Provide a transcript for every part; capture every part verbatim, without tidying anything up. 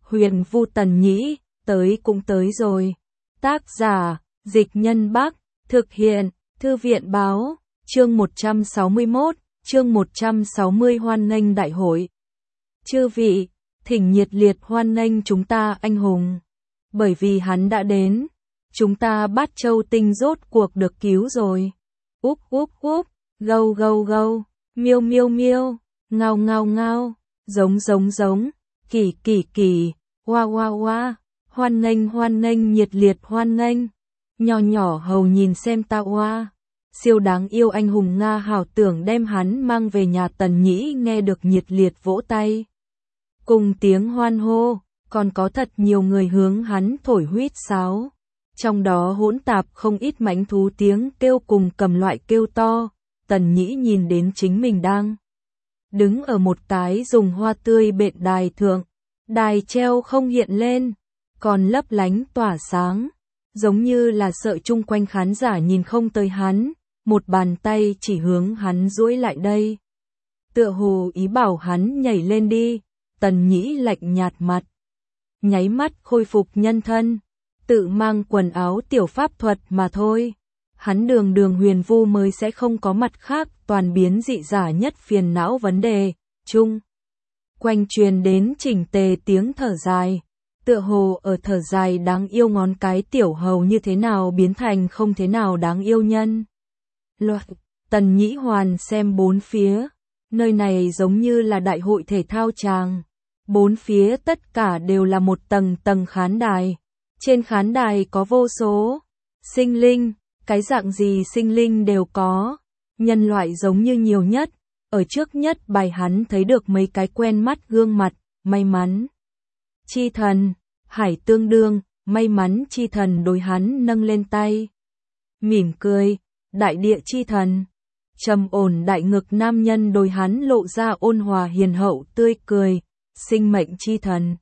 Huyền Vu Tần Nhĩ, tới cũng tới rồi. Tác giả, Dịch Nhân Bắc, thực hiện, Thư viện Báo, chương một trăm sáu mươi mốt, chương một trăm sáu mươi hoan nghênh đại hội. Chư vị, thỉnh nhiệt liệt hoan nghênh chúng ta anh hùng. Bởi vì hắn đã đến, chúng ta Bát Châu Tinh rốt cuộc được cứu rồi. Úp úp úp, gâu gâu gâu, miêu miêu miêu, ngao ngao ngao, giống giống giống, kỳ kỳ kỳ, hoa hoa hoa, hoan nghênh hoan nghênh nhiệt liệt hoan nghênh. Nhỏ nhỏ hầu nhìn xem ta hoa, siêu đáng yêu anh hùng Nga hảo tưởng đem hắn mang về nhà. Tần Nhĩ nghe được nhiệt liệt vỗ tay. Cùng tiếng hoan hô, còn có thật nhiều người hướng hắn thổi huýt sáo. Trong đó hỗn tạp không ít mãnh thú tiếng kêu cùng cầm loại kêu to. Tần Nhĩ nhìn đến chính mình đang đứng ở một cái dùng hoa tươi bện đài thượng. Đài treo không hiện lên, còn lấp lánh tỏa sáng, giống như là sợ chung quanh khán giả nhìn không tới hắn. Một bàn tay chỉ hướng hắn duỗi lại đây, tựa hồ ý bảo hắn nhảy lên đi. Tần Nhĩ lạnh nhạt mặt, nháy mắt khôi phục nhân thân, tự mang quần áo tiểu pháp thuật mà thôi. Hắn đường đường huyền vu mới sẽ không có mặt khác toàn biến dị giả nhất phiền não vấn đề. Chung quanh truyền đến chỉnh tề tiếng thở dài, tựa hồ ở thở dài đáng yêu ngón cái tiểu hầu như thế nào biến thành không thế nào đáng yêu nhân. Loạt, Tần Nhĩ hoàn xem bốn phía, nơi này giống như là đại hội thể thao tràng. Bốn phía tất cả đều là một tầng tầng khán đài. Trên khán đài có vô số sinh linh, cái dạng gì sinh linh đều có. Nhân loại giống như nhiều nhất. Ở trước nhất bài hắn thấy được mấy cái quen mắt gương mặt. May mắn chi thần, Hải Tương Đương, may mắn chi thần đối hắn nâng lên tay, mỉm cười. Đại địa chi thần, trầm ổn đại ngực nam nhân đối hắn lộ ra ôn hòa hiền hậu tươi cười. Sinh mệnh chi thần,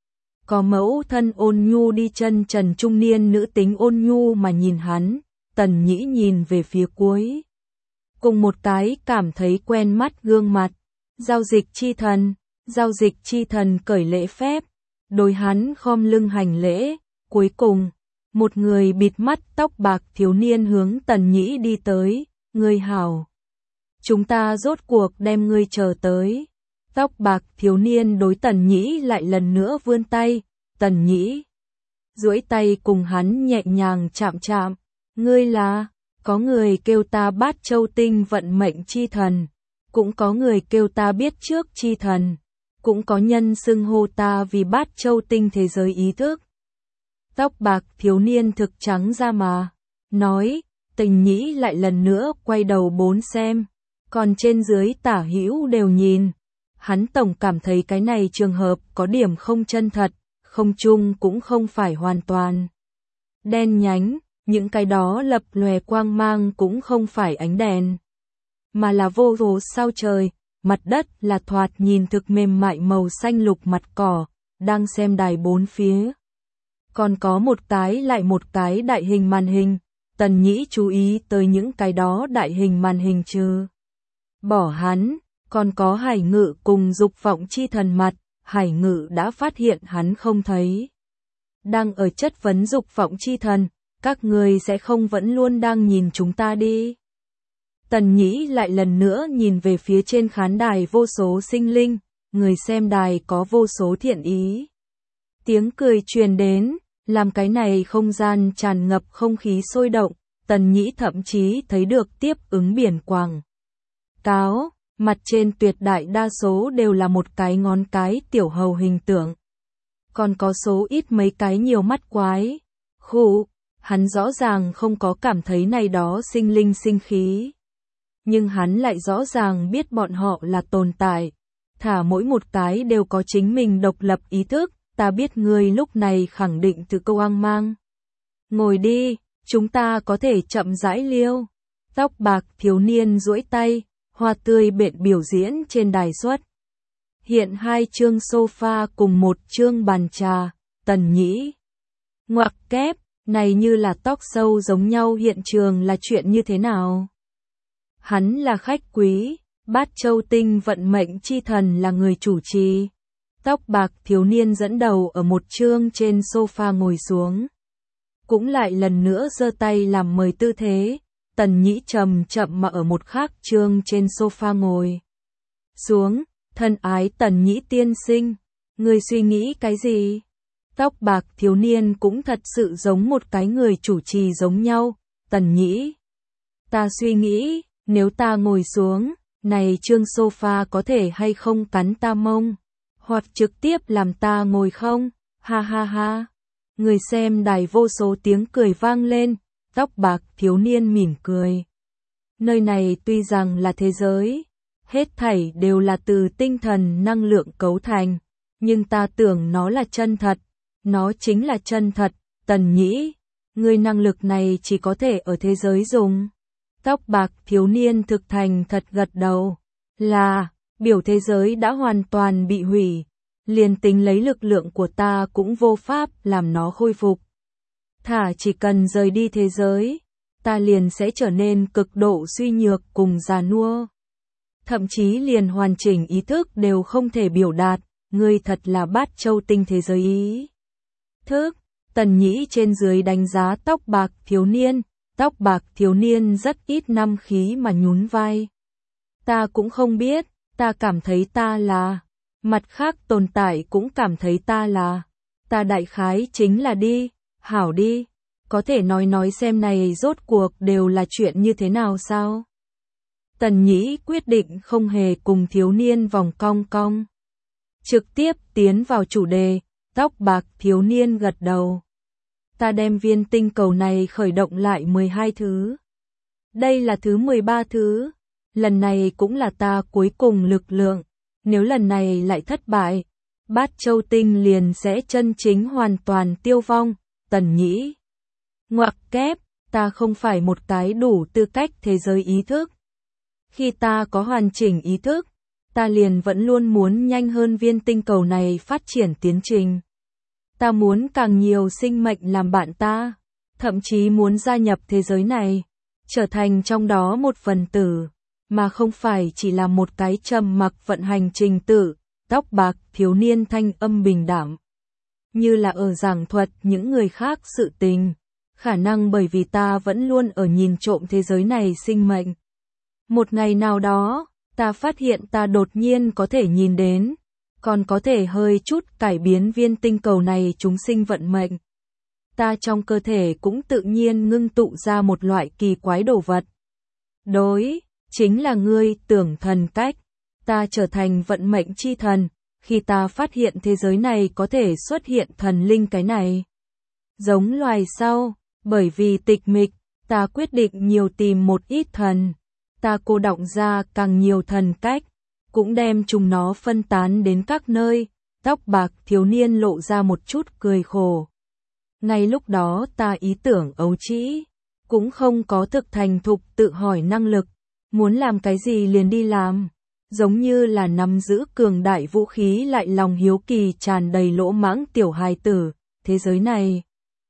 có mẫu thân ôn nhu đi chân trần trung niên nữ tính ôn nhu mà nhìn hắn. Tần Nhĩ nhìn về phía cuối, cùng một cái cảm thấy quen mắt gương mặt. Giao dịch chi thần, giao dịch chi thần cởi lễ phép, đối hắn khom lưng hành lễ. Cuối cùng, một người bịt mắt tóc bạc thiếu niên hướng Tần Nhĩ đi tới. Ngươi hảo, chúng ta rốt cuộc đem ngươi chờ tới. Tóc bạc thiếu niên đối Tần Nhĩ lại lần nữa vươn tay. Tần Nhĩ duỗi tay cùng hắn nhẹ nhàng chạm chạm. Ngươi là, có người kêu ta Bát Châu Tinh vận mệnh chi thần, cũng có người kêu ta biết trước chi thần, cũng có nhân xưng hô ta vì Bát Châu Tinh thế giới ý thức. Tóc bạc thiếu niên thực trắng ra mà nói. Tần Nhĩ lại lần nữa quay đầu bốn xem, còn trên dưới tả hữu đều nhìn. Hắn tổng cảm thấy cái này trường hợp có điểm không chân thật, không chung cũng không phải hoàn toàn đen nhánh, những cái đó lập lòe quang mang cũng không phải ánh đèn, mà là vô số sao trời. Mặt đất là thoạt nhìn thực mềm mại màu xanh lục mặt cỏ, đang xem đài bốn phía. Còn có một cái lại một cái đại hình màn hình. Tần Nhĩ chú ý tới những cái đó đại hình màn hình trừ bỏ hắn, còn có Hải Ngự cùng Dục Vọng chi thần mặt. Hải Ngự đã phát hiện hắn không thấy, đang ở chất vấn Dục Vọng chi thần. Các người sẽ không vẫn luôn đang nhìn chúng ta đi. Tần Nhĩ lại lần nữa nhìn về phía trên khán đài vô số sinh linh, người xem đài có vô số thiện ý. Tiếng cười truyền đến, làm cái này không gian tràn ngập không khí sôi động. Tần Nhĩ thậm chí thấy được tiếp ứng biển quảng cáo, mặt trên tuyệt đại đa số đều là một cái ngón cái tiểu hầu hình tượng. Còn có số ít mấy cái nhiều mắt quái. Khụ, hắn rõ ràng không có cảm thấy này đó sinh linh sinh khí. Nhưng hắn lại rõ ràng biết bọn họ là tồn tại. Thả mỗi một cái đều có chính mình độc lập ý thức. Ta biết ngươi lúc này khẳng định từ câu hoang mang. Ngồi đi, chúng ta có thể chậm rãi liêu. Tóc bạc thiếu niên duỗi tay, hoa tươi bện biểu diễn trên đài xuất. Hiện hai chương sofa cùng một chương bàn trà. Tần Nhĩ ngoặc kép, này như là talk show giống nhau. Hiện trường là chuyện như thế nào? Hắn là khách quý, Bát Châu Tinh vận mệnh chi thần là người chủ trì. Tóc bạc thiếu niên dẫn đầu ở một chương trên sofa ngồi xuống. Cũng lại lần nữa giơ tay làm mời tư thế. Tần Nhĩ chậm chậm mà ở một khác chương trên sofa ngồi xuống. Thân ái Tần Nhĩ tiên sinh, người suy nghĩ cái gì? Tóc bạc thiếu niên cũng thật sự giống một cái người chủ trì giống nhau. Tần Nhĩ, ta suy nghĩ, nếu ta ngồi xuống, này chương sofa có thể hay không cắn ta mông, hoặc trực tiếp làm ta ngồi không? Ha ha ha. Người xem đài vô số tiếng cười vang lên. Tóc bạc thiếu niên mỉm cười. Nơi này tuy rằng là thế giới, hết thảy đều là từ tinh thần năng lượng cấu thành, nhưng ta tưởng nó là chân thật, nó chính là chân thật. Tần Nhĩ, người năng lực này chỉ có thể ở thế giới dùng. Tóc bạc thiếu niên thực thành thật gật đầu, là, biểu thế giới đã hoàn toàn bị hủy, liền tính lấy lực lượng của ta cũng vô pháp làm nó khôi phục. Thả chỉ cần rời đi thế giới, ta liền sẽ trở nên cực độ suy nhược cùng già nua. Thậm chí liền hoàn chỉnh ý thức đều không thể biểu đạt, ngươi thật là bát châu tinh thế giới ý thức. Tần Nhĩ trên dưới đánh giá tóc bạc thiếu niên, tóc bạc thiếu niên rất ít năm khí mà nhún vai. Ta cũng không biết, ta cảm thấy ta là, mặt khác tồn tại cũng cảm thấy ta là, ta đại khái chính là đi, hảo đi, có thể nói nói xem này rốt cuộc đều là chuyện như thế nào sao? Tần Nhĩ quyết định không hề cùng thiếu niên vòng cong cong. Trực tiếp tiến vào chủ đề, tóc bạc thiếu niên gật đầu. Ta đem viên tinh cầu này khởi động lại mười hai thứ. Đây là thứ mười ba thứ. Lần này cũng là ta cuối cùng lực lượng. Nếu lần này lại thất bại, bát châu tinh liền sẽ chân chính hoàn toàn tiêu vong. Tần Nhĩ, ngoặc kép, ta không phải một cái đủ tư cách thế giới ý thức. Khi ta có hoàn chỉnh ý thức, ta liền vẫn luôn muốn nhanh hơn viên tinh cầu này phát triển tiến trình. Ta muốn càng nhiều sinh mệnh làm bạn ta, thậm chí muốn gia nhập thế giới này, trở thành trong đó một phần tử, mà không phải chỉ là một cái trầm mặc vận hành trình tự. Tóc bạc thiếu niên thanh âm bình đẳng, như là ở giảng thuật những người khác sự tình, khả năng bởi vì ta vẫn luôn ở nhìn trộm thế giới này sinh mệnh. Một ngày nào đó, ta phát hiện ta đột nhiên có thể nhìn đến, còn có thể hơi chút cải biến viên tinh cầu này chúng sinh vận mệnh. Ta trong cơ thể cũng tự nhiên ngưng tụ ra một loại kỳ quái đồ vật. Đối, chính là ngươi tưởng thần cách. Ta trở thành vận mệnh chi thần, khi ta phát hiện thế giới này có thể xuất hiện thần linh cái này. Giống loài sau, bởi vì tịch mịch, ta quyết định nhiều tìm một ít thần. Ta cô đọng ra càng nhiều thần cách, cũng đem chúng nó phân tán đến các nơi. Tóc bạc thiếu niên lộ ra một chút cười khổ. Ngay lúc đó ta ý tưởng ấu trĩ, cũng không có thực thành thục tự hỏi năng lực, muốn làm cái gì liền đi làm, giống như là nắm giữ cường đại vũ khí lại lòng hiếu kỳ tràn đầy lỗ mãng tiểu hài tử. Thế giới này,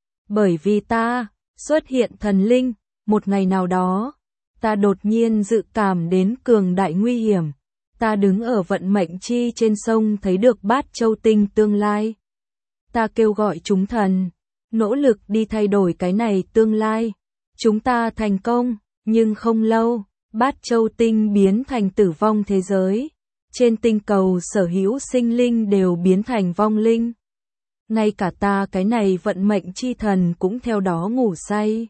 bởi vì ta xuất hiện thần linh, một ngày nào đó, ta đột nhiên dự cảm đến cường đại nguy hiểm. Ta đứng ở vận mệnh chi trên sông thấy được bát châu tinh tương lai. Ta kêu gọi chúng thần, nỗ lực đi thay đổi cái này tương lai. Chúng ta thành công, nhưng không lâu, bát châu tinh biến thành tử vong thế giới. Trên tinh cầu sở hữu sinh linh đều biến thành vong linh. Ngay cả ta cái này vận mệnh chi thần cũng theo đó ngủ say.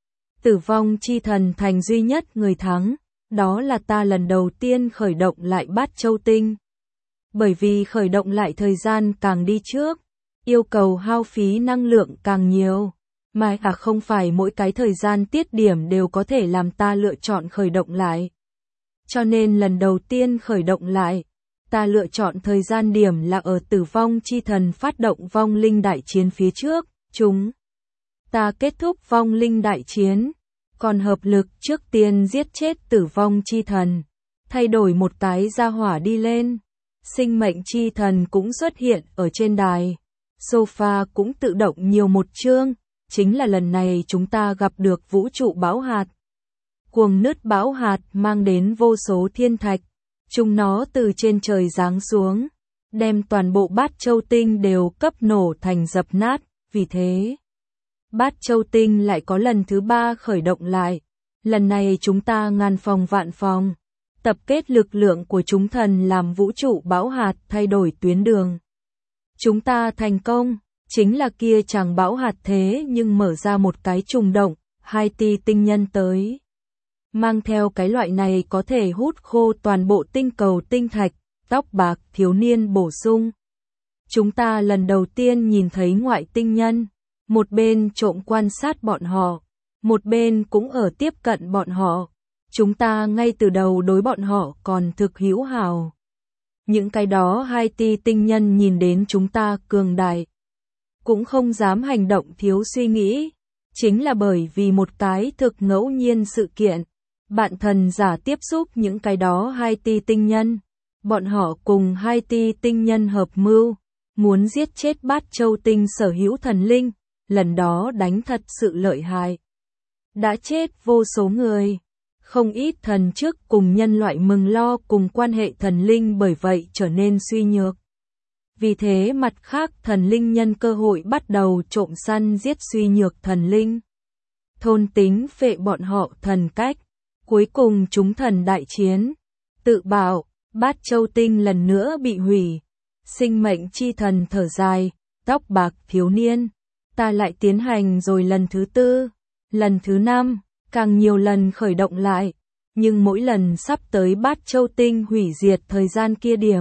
Tử vong chi thần thành duy nhất người thắng. Đó là ta lần đầu tiên khởi động lại bát châu tinh. Bởi vì khởi động lại thời gian càng đi trước, yêu cầu hao phí năng lượng càng nhiều, mà cả không phải mỗi cái thời gian tiết điểm đều có thể làm ta lựa chọn khởi động lại. Cho nên lần đầu tiên khởi động lại, ta lựa chọn thời gian điểm là ở tử vong chi thần phát động vong linh đại chiến phía trước, chúng ta kết thúc vong linh đại chiến. Còn hợp lực trước tiên giết chết tử vong chi thần, thay đổi một cái gia hỏa đi lên. Sinh mệnh chi thần cũng xuất hiện ở trên đài. Sofa cũng tự động nhiều một chương, chính là lần này chúng ta gặp được vũ trụ bão hạt. Cuồng nứt bão hạt mang đến vô số thiên thạch, chúng nó từ trên trời giáng xuống, đem toàn bộ Bát Châu Tinh đều cấp nổ thành dập nát, vì thế Bát Châu Tinh lại có lần thứ ba khởi động lại. Lần này chúng ta ngàn phòng vạn phòng, tập kết lực lượng của chúng thần làm vũ trụ bão hạt thay đổi tuyến đường. Chúng ta thành công, chính là kia chàng bão hạt thế nhưng mở ra một cái trùng động, hai tỷ tinh nhân tới. Mang theo cái loại này có thể hút khô toàn bộ tinh cầu tinh thạch, tóc bạc thiếu niên bổ sung. Chúng ta lần đầu tiên nhìn thấy ngoại tinh nhân, một bên trộm quan sát bọn họ, một bên cũng ở tiếp cận bọn họ. Chúng ta ngay từ đầu đối bọn họ còn thực hữu hảo. Những cái đó hai tỷ tinh nhân nhìn đến chúng ta cường đại, cũng không dám hành động thiếu suy nghĩ. Chính là bởi vì một cái thực ngẫu nhiên sự kiện, bạn thần giả tiếp xúc những cái đó hai tỷ tinh nhân. Bọn họ cùng hai tỷ tinh nhân hợp mưu, muốn giết chết Bát Châu Tinh sở hữu thần linh, lần đó đánh thật sự lợi hại. Đã chết vô số người, không ít thần trước cùng nhân loại mừng lo cùng quan hệ thần linh bởi vậy trở nên suy nhược. Vì thế mặt khác thần linh nhân cơ hội bắt đầu trộm săn giết suy nhược thần linh. Thôn tính phệ bọn họ thần cách, cuối cùng chúng thần đại chiến, tự bảo. Bát Châu Tinh lần nữa bị hủy. Sinh mệnh chi thần thở dài, tóc bạc thiếu niên. Ta lại tiến hành rồi lần thứ tư, lần thứ năm, càng nhiều lần khởi động lại. Nhưng mỗi lần sắp tới Bát Châu Tinh hủy diệt thời gian kia điểm,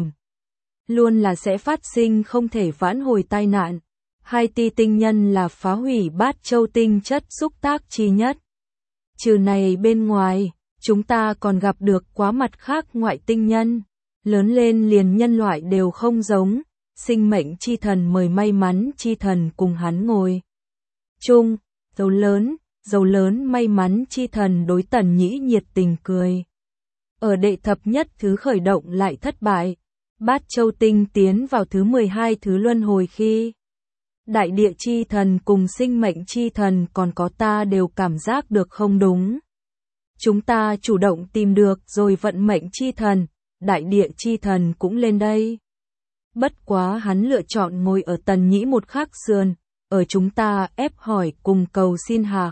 luôn là sẽ phát sinh không thể vãn hồi tai nạn. Hai tỷ tinh nhân là phá hủy Bát Châu Tinh chất xúc tác chi nhất. Trừ này bên ngoài, chúng ta còn gặp được quá mặt khác ngoại tinh nhân, lớn lên liền nhân loại đều không giống, sinh mệnh chi thần mời may mắn chi thần cùng hắn ngồi chung, dấu lớn, dấu lớn may mắn chi thần đối Tần Nhĩ nhiệt tình cười. Ở đệ thập nhất thứ khởi động lại thất bại, Bát Châu Tinh tiến vào thứ mười hai thứ luân hồi khi đại địa chi thần cùng sinh mệnh chi thần còn có ta đều cảm giác được không đúng. Chúng ta chủ động tìm được rồi vận mệnh chi thần, đại địa chi thần cũng lên đây. Bất quá hắn lựa chọn ngồi ở Tần Nhĩ một khắc sườn, ở chúng ta ép hỏi cùng cầu xin hạ.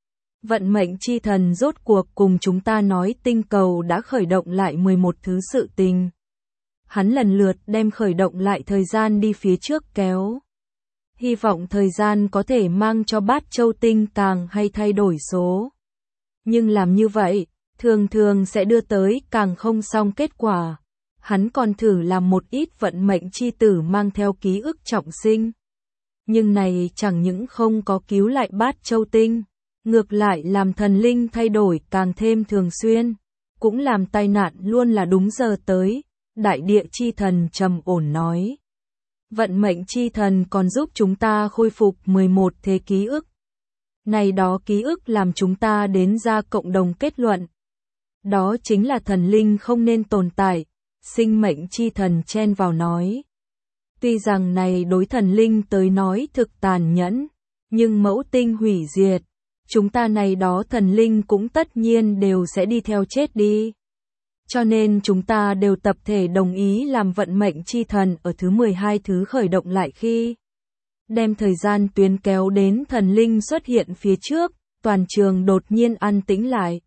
Vận mệnh chi thần rốt cuộc cùng chúng ta nói tinh cầu đã khởi động lại mười một thứ sự tình. Hắn lần lượt đem khởi động lại thời gian đi phía trước kéo. Hy vọng thời gian có thể mang cho Bát Châu Tinh càng hay thay đổi số. Nhưng làm như vậy, thường thường sẽ đưa tới càng không xong kết quả. Hắn còn thử làm một ít vận mệnh chi tử mang theo ký ức trọng sinh. Nhưng này chẳng những không có cứu lại Bát Châu Tinh, ngược lại làm thần linh thay đổi càng thêm thường xuyên, cũng làm tai nạn luôn là đúng giờ tới. Đại địa chi thần trầm ổn nói. Vận mệnh chi thần còn giúp chúng ta khôi phục mười một thế ký ức. Này đó ký ức làm chúng ta đến ra cộng đồng kết luận. Đó chính là thần linh không nên tồn tại, sinh mệnh chi thần chen vào nói. Tuy rằng này đối thần linh tới nói thực tàn nhẫn, nhưng mẫu tinh hủy diệt, chúng ta này đó thần linh cũng tất nhiên đều sẽ đi theo chết đi. Cho nên chúng ta đều tập thể đồng ý làm vận mệnh chi thần ở thứ mười hai thứ khởi động lại khi đem thời gian tuyến kéo đến thần linh xuất hiện phía trước, toàn trường đột nhiên an tĩnh lại.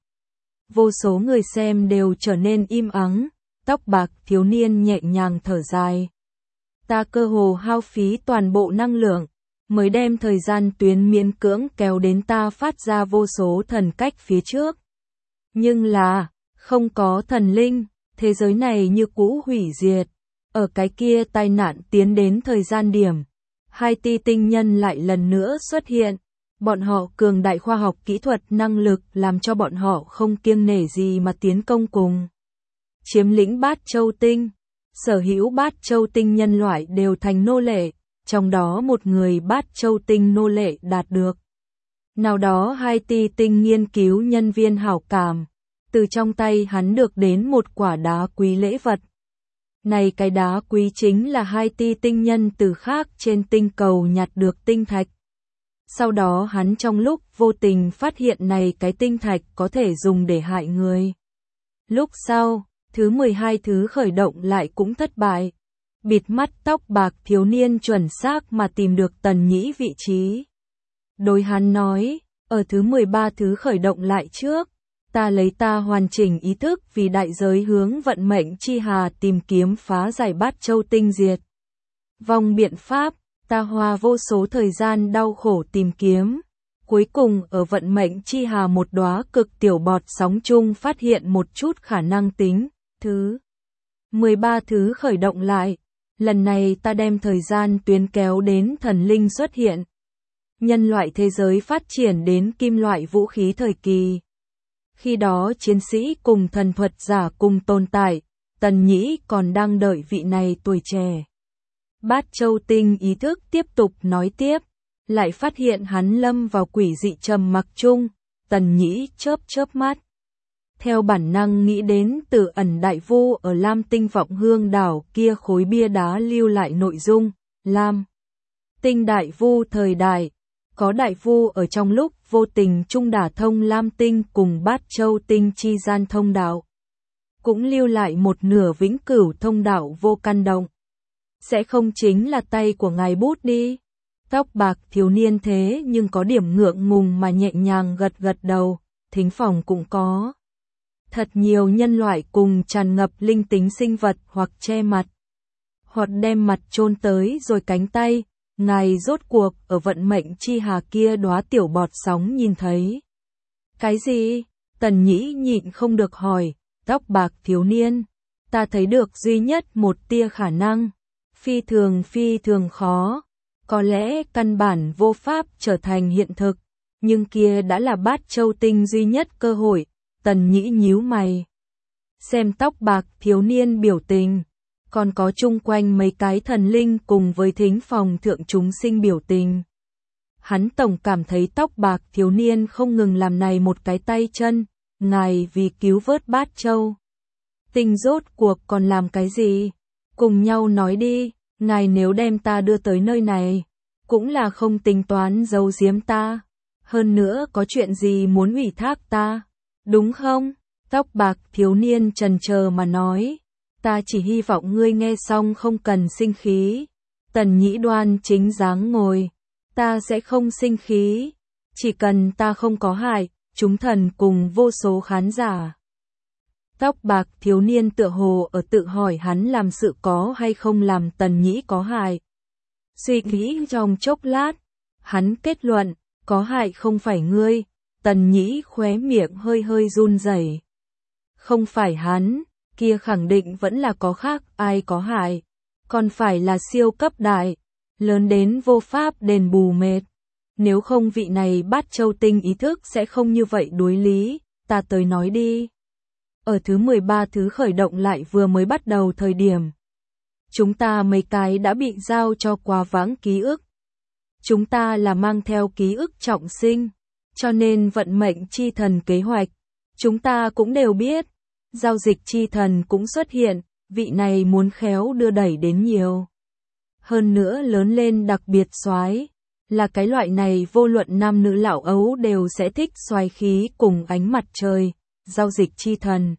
Vô số người xem đều trở nên im ắng, tóc bạc thiếu niên nhẹ nhàng thở dài. Ta cơ hồ hao phí toàn bộ năng lượng, mới đem thời gian tuyến miễn cưỡng kéo đến ta phát ra vô số thần cách phía trước. Nhưng là, không có thần linh, thế giới này như cũ hủy diệt. Ở cái kia tai nạn tiến đến thời gian điểm, hai tỷ tinh nhân lại lần nữa xuất hiện. Bọn họ cường đại khoa học kỹ thuật năng lực làm cho bọn họ không kiêng nể gì mà tiến công cùng. Chiếm lĩnh Bát Châu Tinh, sở hữu Bát Châu Tinh nhân loại đều thành nô lệ, trong đó một người Bát Châu Tinh nô lệ đạt được. Nào đó hai tỷ tinh nghiên cứu nhân viên hảo cảm, từ trong tay hắn được đến một quả đá quý lễ vật. Này cái đá quý chính là hai tỷ tinh nhân từ khác trên tinh cầu nhặt được tinh thạch. Sau đó hắn trong lúc vô tình phát hiện này cái tinh thạch có thể dùng để hại người. Lúc sau, thứ mười hai thứ khởi động lại cũng thất bại. Bịt mắt tóc bạc thiếu niên chuẩn xác mà tìm được Tần Nhĩ vị trí. Đối hắn nói, ở thứ mười ba thứ khởi động lại trước, ta lấy ta hoàn chỉnh ý thức vì đại giới hướng vận mệnh chi hà tìm kiếm phá giải Bát Châu tinh diệt vong biện pháp, ta hoa vô số thời gian đau khổ tìm kiếm. Cuối cùng ở vận mệnh chi hà một đóa cực tiểu bọt sóng chung phát hiện một chút khả năng tính. Thứ mười ba thứ khởi động lại. Lần này ta đem thời gian tuyến kéo đến thần linh xuất hiện. Nhân loại thế giới phát triển đến kim loại vũ khí thời kỳ. Khi đó chiến sĩ cùng thần thuật giả cùng tồn tại, Tần Nhĩ còn đang đợi vị này tuổi trẻ. Bát Châu tinh ý thức tiếp tục nói tiếp, lại phát hiện hắn lâm vào quỷ dị trầm mặc chung, Tần Nhĩ chớp chớp mắt. Theo bản năng nghĩ đến Tử Ẩn Đại Vu ở Lam Tinh Vọng Hương đảo kia khối bia đá lưu lại nội dung, Lam Tinh Đại Vu thời đại, có Đại Vu ở trong lúc vô tình chung đả thông Lam Tinh cùng Bát Châu tinh chi gian thông đạo. Cũng lưu lại một nửa vĩnh cửu thông đạo vô căn động. Sẽ không chính là tay của ngài bút đi. Tóc bạc thiếu niên thế nhưng có điểm ngượng ngùng mà nhẹ nhàng gật gật đầu, thính phòng cũng có. Thật nhiều nhân loại cùng tràn ngập linh tính sinh vật hoặc che mặt, hoặc đem mặt chôn tới rồi cánh tay, ngài rốt cuộc ở vận mệnh chi hà kia đóa tiểu bọt sóng nhìn thấy. Cái gì? Tần Nhĩ nhịn không được hỏi, tóc bạc thiếu niên, ta thấy được duy nhất một tia khả năng, phi thường phi thường khó, có lẽ căn bản vô pháp trở thành hiện thực, nhưng kia đã là Bát Châu tinh duy nhất cơ hội. Tần Nhĩ nhíu mày, xem tóc bạc thiếu niên biểu tình, còn có chung quanh mấy cái thần linh cùng với thính phòng thượng chúng sinh biểu tình. Hắn tổng cảm thấy tóc bạc thiếu niên không ngừng làm này một cái tay chân, ngài vì cứu vớt Bát Châu tinh rốt cuộc còn làm cái gì? Cùng nhau nói đi, ngài nếu đem ta đưa tới nơi này, cũng là không tính toán giấu giếm ta, hơn nữa có chuyện gì muốn ủy thác ta. Đúng không? Tóc bạc thiếu niên trần chờ mà nói, ta chỉ hy vọng ngươi nghe xong không cần sinh khí. Tần Nhĩ đoan chính dáng ngồi, ta sẽ không sinh khí, chỉ cần ta không có hại, chúng thần cùng vô số khán giả. Tóc bạc thiếu niên tựa hồ ở tự hỏi hắn làm sự có hay không làm Tần Nhĩ có hại. Suy nghĩ trong chốc lát, hắn kết luận, có hại không phải ngươi. Tần Nhĩ khóe miệng hơi hơi run rẩy. Không phải hắn, kia khẳng định vẫn là có khác, ai có hại, còn phải là siêu cấp đại, lớn đến vô pháp đền bù mệt. Nếu không vị này Bát Châu tinh ý thức sẽ không như vậy đối lý, ta tới nói đi. Ở thứ mười ba thứ khởi động lại vừa mới bắt đầu thời điểm, chúng ta mấy cái đã bị giao cho quá vãng ký ức. Chúng ta là mang theo ký ức trọng sinh. Cho nên vận mệnh chi thần kế hoạch, chúng ta cũng đều biết, giao dịch chi thần cũng xuất hiện, vị này muốn khéo đưa đẩy đến nhiều. Hơn nữa lớn lên đặc biệt soái, là cái loại này vô luận nam nữ lão ấu đều sẽ thích soái khí cùng ánh mặt trời, giao dịch chi thần.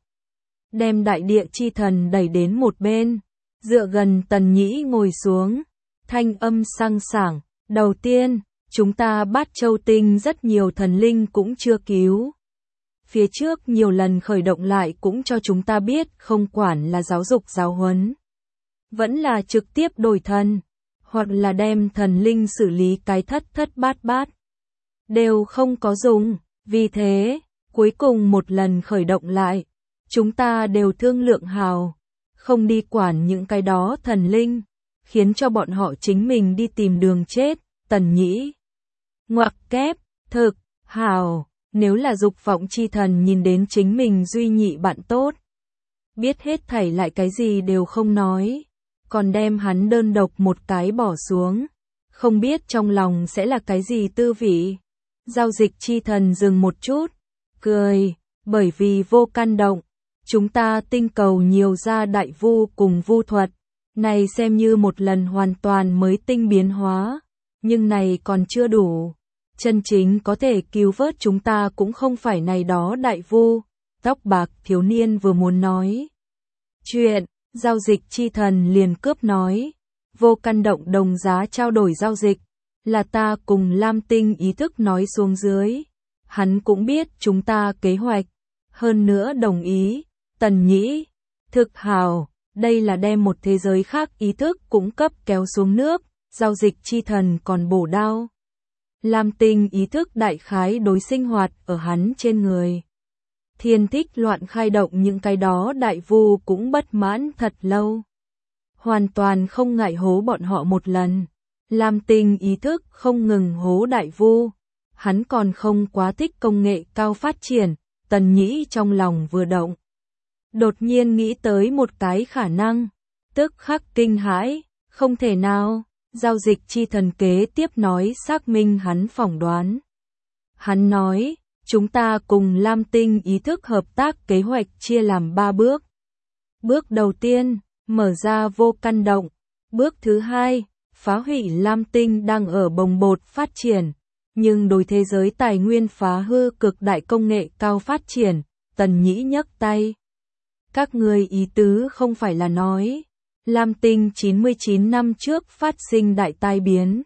Đem đại địa chi thần đẩy đến một bên, dựa gần Tần Nhĩ ngồi xuống, thanh âm sang sảng, đầu tiên. Chúng ta Bát Châu tinh rất nhiều thần linh cũng chưa cứu. Phía trước nhiều lần khởi động lại cũng cho chúng ta biết không quản là giáo dục giáo huấn, vẫn là trực tiếp đổi thần, hoặc là đem thần linh xử lý cái thất thất bát bát. Đều không có dùng, vì thế, cuối cùng một lần khởi động lại, chúng ta đều thương lượng hào, không đi quản những cái đó thần linh, khiến cho bọn họ chính mình đi tìm đường chết. Tần Nhĩ ngoặc kép, thực, hào, nếu là dục vọng chi thần nhìn đến chính mình duy nhị bạn tốt. Biết hết thảy lại cái gì đều không nói, còn đem hắn đơn độc một cái bỏ xuống, không biết trong lòng sẽ là cái gì tư vị. Giao dịch chi thần dừng một chút, cười, bởi vì vô căn động, chúng ta tinh cầu nhiều ra đại vu cùng vu thuật, này xem như một lần hoàn toàn mới tinh biến hóa, nhưng này còn chưa đủ. Chân chính có thể cứu vớt chúng ta cũng không phải này đó đại vu. Tóc bạc thiếu niên vừa muốn nói chuyện, Giao dịch chi thần liền cướp nói. Vô Căn Động đồng giá trao đổi giao dịch. Là ta cùng Lam Tinh ý thức nói xuống dưới. Hắn cũng biết chúng ta kế hoạch. Hơn nữa đồng ý. Tần Nhĩ. Thực hào. Đây là đem một thế giới khác ý thức cũng cấp kéo xuống nước. Giao dịch chi thần còn bổ đao. Lam Tinh ý thức đại khái đối sinh hoạt ở hắn trên người. Thiên thích loạn khai động những cái đó đại vu cũng bất mãn thật lâu. Hoàn toàn không ngại hố bọn họ một lần. Lam Tinh ý thức không ngừng hố đại vu. Hắn còn không quá thích công nghệ cao phát triển. Tần Nhĩ trong lòng vừa động. Đột nhiên nghĩ tới một cái khả năng. Tức khắc kinh hãi. Không thể nào. Giao dịch chi thần kế tiếp nói xác minh hắn phỏng đoán. Hắn nói, chúng ta cùng Lam Tinh ý thức hợp tác kế hoạch chia làm ba bước. Bước đầu tiên, mở ra Vô Căn Động. Bước thứ hai, phá hủy Lam Tinh đang ở bồng bột phát triển. Nhưng đối thế giới tài nguyên phá hư cực đại công nghệ cao phát triển. Tần Nhĩ nhấc tay. Các người ý tứ không phải là nói. Lam Tinh chín mươi chín năm trước phát sinh đại tai biến.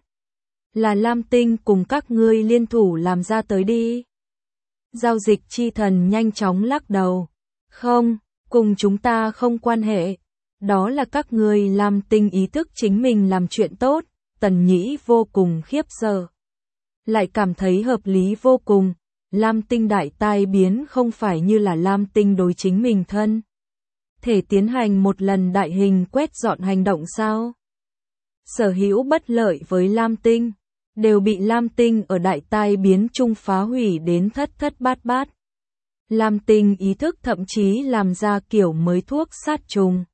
Là Lam Tinh cùng các ngươi liên thủ làm ra tới đi. Giao dịch chi thần nhanh chóng lắc đầu. Không, cùng chúng ta không quan hệ. Đó là các ngươi Lam Tinh ý thức chính mình làm chuyện tốt. Tần Nhĩ vô cùng khiếp sợ. Lại cảm thấy hợp lý vô cùng. Lam Tinh đại tai biến không phải như là Lam Tinh đối chính mình thân. Thể tiến hành một lần đại hình quét dọn hành động sao? Sở hữu bất lợi với Lam Tinh, đều bị Lam Tinh ở đại tai biến chung phá hủy đến thất thất bát bát. Lam Tinh ý thức thậm chí làm ra kiểu mới thuốc sát trùng.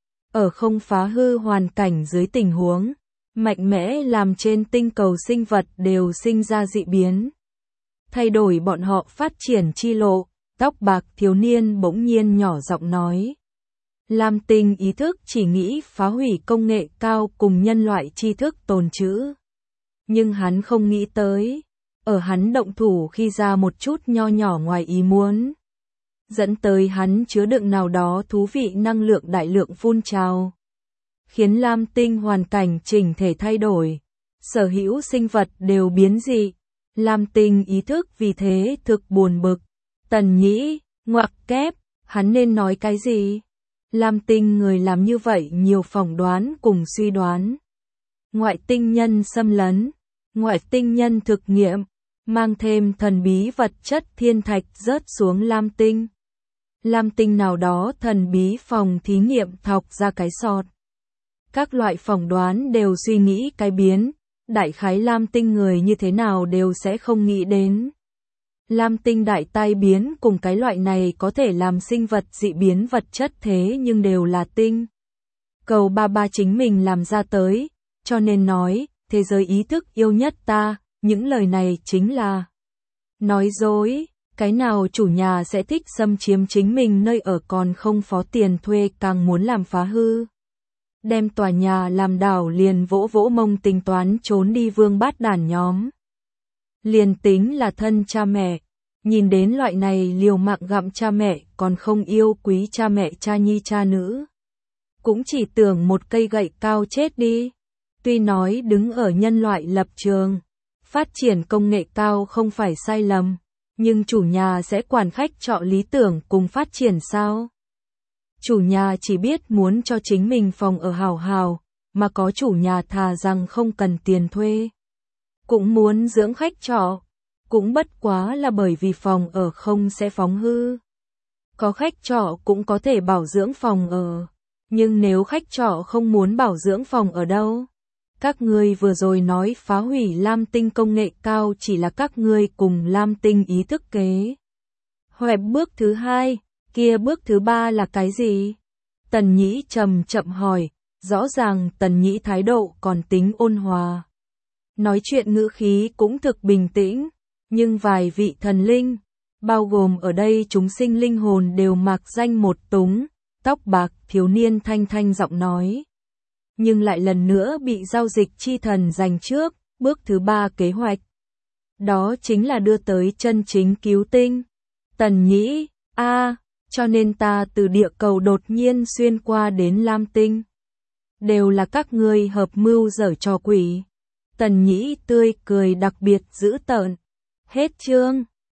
Ở không phá hư hoàn cảnh dưới tình huống, mạnh mẽ làm trên tinh cầu sinh vật đều sinh ra dị biến. Thay đổi bọn họ phát triển chi lộ, tóc bạc thiếu niên bỗng nhiên nhỏ giọng nói. Lam Tinh ý thức chỉ nghĩ phá hủy công nghệ cao cùng nhân loại tri thức tồn trữ. Nhưng hắn không nghĩ tới, ở hắn động thủ khi ra một chút nho nhỏ ngoài ý muốn. Dẫn tới hắn chứa đựng nào đó thú vị năng lượng đại lượng phun trào. Khiến Lam Tinh hoàn cảnh chỉnh thể thay đổi. Sở hữu sinh vật đều biến dị. Lam Tinh ý thức vì thế thực buồn bực. Tần Nhĩ, ngoặc kép, hắn nên nói cái gì? Lam Tinh người làm như vậy nhiều phỏng đoán cùng suy đoán. Ngoại tinh nhân xâm lấn, ngoại tinh nhân thực nghiệm, mang thêm thần bí vật chất thiên thạch rớt xuống Lam Tinh. Lam Tinh nào đó thần bí phòng thí nghiệm thọc ra cái sọt. Các loại phỏng đoán đều suy nghĩ cái biến, đại khái Lam Tinh người như thế nào đều sẽ không nghĩ đến. Lam Tinh đại tai biến cùng cái loại này có thể làm sinh vật dị biến vật chất thế nhưng đều là tinh. Cầu ba ba chính mình làm ra tới, cho nên nói, thế giới ý thức yêu nhất ta, những lời này chính là nói dối, cái nào chủ nhà sẽ thích xâm chiếm chính mình nơi ở còn không phó tiền thuê càng muốn làm phá hư. Đem tòa nhà làm đảo liền vỗ vỗ mông tính toán trốn đi vương bát đàn nhóm. Liền tính là thân cha mẹ, nhìn đến loại này liều mạng gặm cha mẹ còn không yêu quý cha mẹ cha nhi cha nữ. Cũng chỉ tưởng một cây gậy cao chết đi. Tuy nói đứng ở nhân loại lập trường, phát triển công nghệ cao không phải sai lầm, nhưng chủ nhà sẽ quản khách trọ lý tưởng cùng phát triển sao? Chủ nhà chỉ biết muốn cho chính mình phòng ở hào hào, mà có chủ nhà thà rằng không cần tiền thuê. Cũng muốn dưỡng khách trọ, cũng bất quá là bởi vì phòng ở không sẽ phóng hư. Có khách trọ cũng có thể bảo dưỡng phòng ở, nhưng nếu khách trọ không muốn bảo dưỡng phòng ở đâu? Các ngươi vừa rồi nói phá hủy Lam Tinh công nghệ cao chỉ là các ngươi cùng Lam Tinh ý thức kế. Hoẹp bước thứ hai, kia bước thứ ba là cái gì? Tần Nhĩ chậm chậm hỏi, rõ ràng Tần Nhĩ thái độ còn tính ôn hòa. Nói chuyện ngữ khí cũng thực bình tĩnh, nhưng vài vị thần linh, bao gồm ở đây chúng sinh linh hồn đều mặc danh một túng, tóc bạc thiếu niên thanh thanh giọng nói. Nhưng lại lần nữa bị giao dịch chi thần giành trước, bước thứ ba kế hoạch. Đó chính là đưa tới chân chính cứu tinh. Tần Nhĩ, a cho nên ta từ địa cầu đột nhiên xuyên qua đến Lam Tinh. Đều là các ngươi hợp mưu giở trò quỷ. Tần Nhĩ tươi cười đặc biệt dữ tợn. Hết chương.